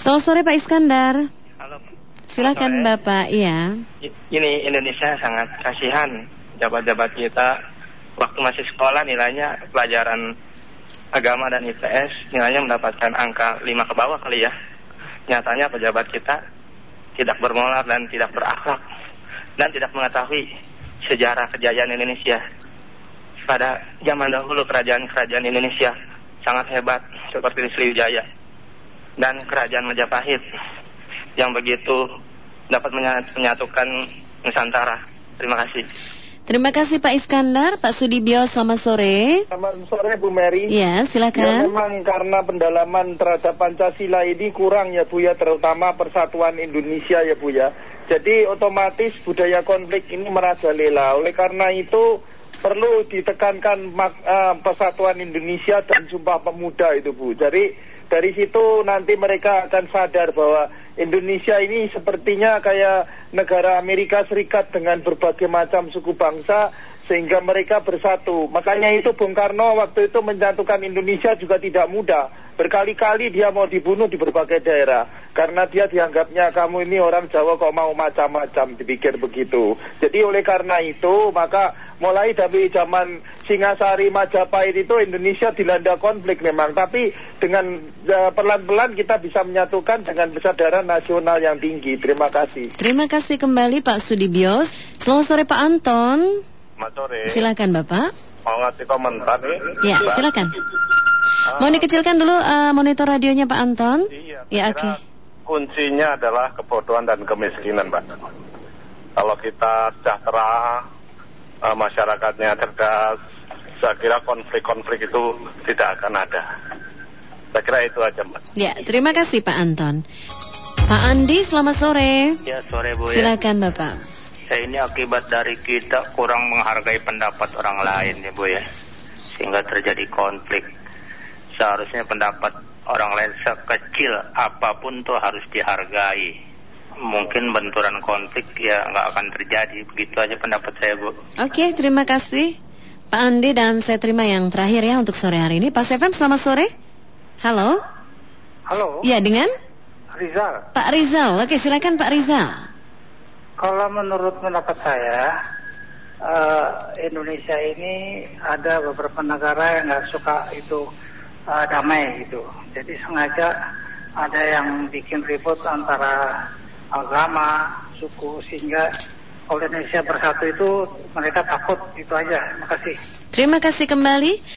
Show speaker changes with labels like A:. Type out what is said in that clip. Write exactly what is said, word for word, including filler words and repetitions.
A: Selamat sore Pak Iskandar.
B: Halo.
A: Silakan Bapak. Iya.
B: Ini Indonesia sangat kasihan. Jabat-jabat kita waktu masih sekolah nilainya pelajaran agama dan I P S nilainya mendapatkan angka lima ke bawah kali ya. Nyatanya pejabat kita tidak bermoral dan tidak berakhlak dan tidak mengetahui sejarah kejayaan Indonesia. Pada zaman dahulu kerajaan-kerajaan Indonesia sangat hebat seperti Sriwijaya dan kerajaan Majapahit yang begitu dapat menyatukan Nusantara. Terima kasih.
A: Terima kasih Pak Iskandar. Pak Sudibyo, selamat sore.
C: Selamat sore Bu Mary.
A: Ya, silakan.
C: Ya, memang karena pendalaman terhadap Pancasila ini kurang ya Bu ya, terutama persatuan Indonesia ya Bu ya. Jadi otomatis budaya konflik ini merajalela. Oleh karena itu perlu ditekankan uh, persatuan Indonesia dan Sumpah Pemuda itu Bu. Jadi dari situ nanti mereka akan sadar bahwa Indonesia ini sepertinya kayak negara Amerika Serikat dengan berbagai macam suku bangsa sehingga mereka bersatu. Makanya itu Bung Karno waktu itu menyatukan Indonesia juga tidak mudah. Berkali-kali dia mau dibunuh di berbagai daerah karena dia dianggapnya kamu ini orang Jawa kok mau macam-macam, dipikir begitu. Jadi oleh karena itu maka mulai dari zaman Singasari Majapahit itu Indonesia dilanda konflik memang, tapi dengan uh, pelan-pelan kita bisa menyatukan dengan kesadaran nasional yang tinggi. Terima kasih.
A: Terima kasih kembali Pak Sudibyo. Selamat sore Pak Anton.
D: Selamat sore.
A: Silakan Bapak.
D: Mau ngasih komentar nih?
A: Ya,
D: Mbak.
A: silakan.
D: Uh,
A: Mau dikecilkan dulu uh, monitor radionya Pak Anton?
D: Iya.
A: Ya, oke. Okay.
D: Kuncinya adalah kebodohan dan kemiskinan, Pak. Kalau kita sejahtera, uh, masyarakatnya cerdas, saya kira konflik-konflik itu tidak akan ada. Saya kira itu aja, Mbak.
A: Ya, terima kasih Pak Anton. Pak Andi, selamat sore.
B: Ya, sore Bu ya.
A: Silakan Bapak.
B: Ya, ini akibat dari kita kurang menghargai pendapat orang lain ya Bu ya, sehingga terjadi konflik. Seharusnya pendapat orang lain sekecil apapun tuh harus dihargai. Mungkin benturan konflik ya nggak akan terjadi. Begitu aja pendapat saya Bu.
A: Oke, terima kasih Pak Andi, dan saya terima yang terakhir ya untuk sore hari ini. Pak Stefan, selamat sore. Halo.
E: Halo.
A: Ya, dengan
E: Rizal.
A: Pak Rizal. Oke, silakan Pak Rizal.
E: Kalau menurut pendapat saya, uh, Indonesia ini ada beberapa negara yang nggak suka itu uh, damai gitu. Jadi sengaja ada yang bikin ribut antara agama, suku, sehingga kalau Indonesia bersatu itu mereka takut. Itu aja. Terima kasih.
A: Terima kasih kembali.